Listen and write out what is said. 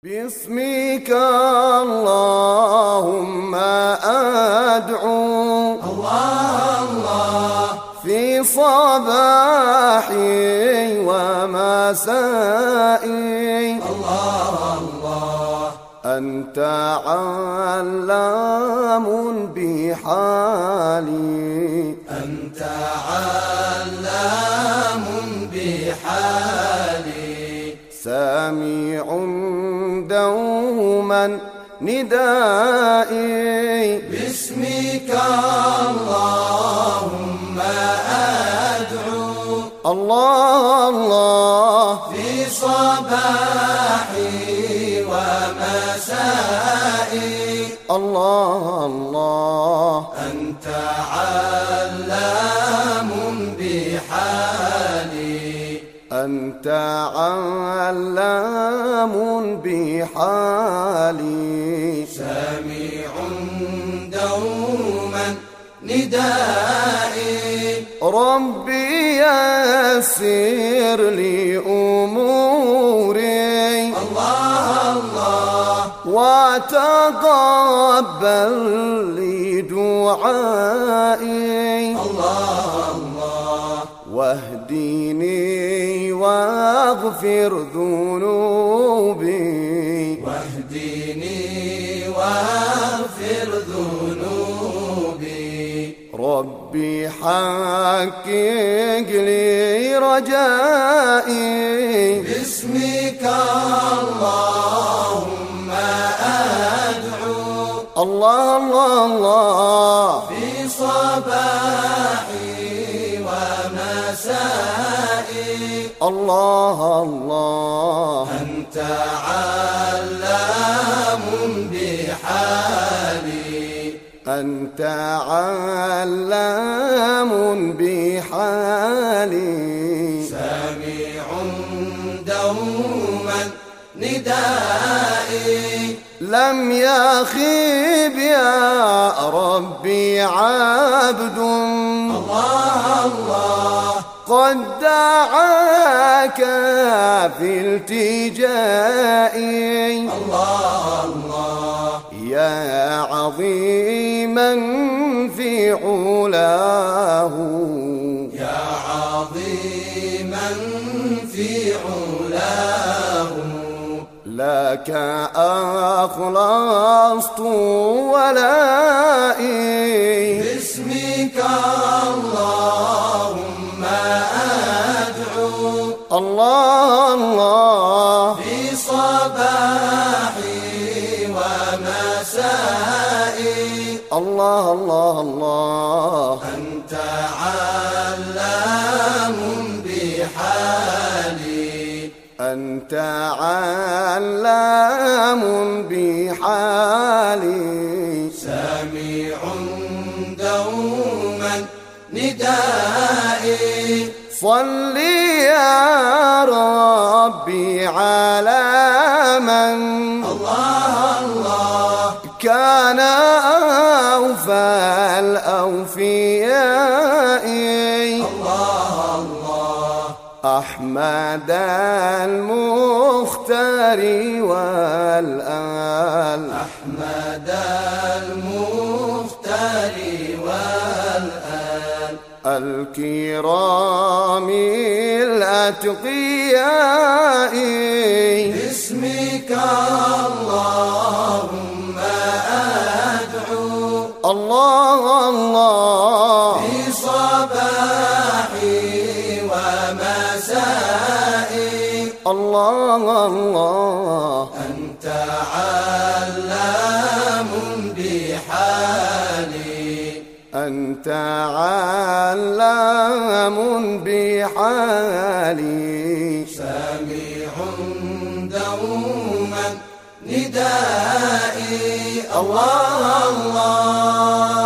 باسمك اللهم أدعو الله الله في صباحي ومسائي الله الله أنت علام بحالي أنت علام بحالي سميع دوما ندائي باسمك اللهم أدعو الله الله في صباحي ومسائي الله الله أنت علام بحالي أنت علام بحالي سميع دوما ندائي ربي يسر لي أموري الله الله وتقبل لي دعائي الله الله واهديني واغفر ذنوبي واهدني واغفر ذنوبي ربي حقق لي رجائي باسمك اللهم أدعو الله الله الله في صباحي ومسائي الله الله أنت علام بحالي أنت علام بحالي سميع دوما ندائي لم يخيب يا ربي عبد الله الله قد دعاك في التجائي الله الله يا عظيما في علاه يا عظيما في علاه لك أخلصت ولائي باسمك اللهم أدعو الله الله في صباحي ومسائي الله الله الله أنت علام بحالي أنت علام بحالي سميع دوما ندائي صل يا ربي على من الله الله كان أوفى الأوفياء الله الله أحمد المختار والآل أحمد المختار والآل الكرام الأتقياء باسمك اللهم أدعو الله الله في صباحي ومسائي الله الله أنت علام بحالي أنت علام بحالي سميع دوما ندائي الله الله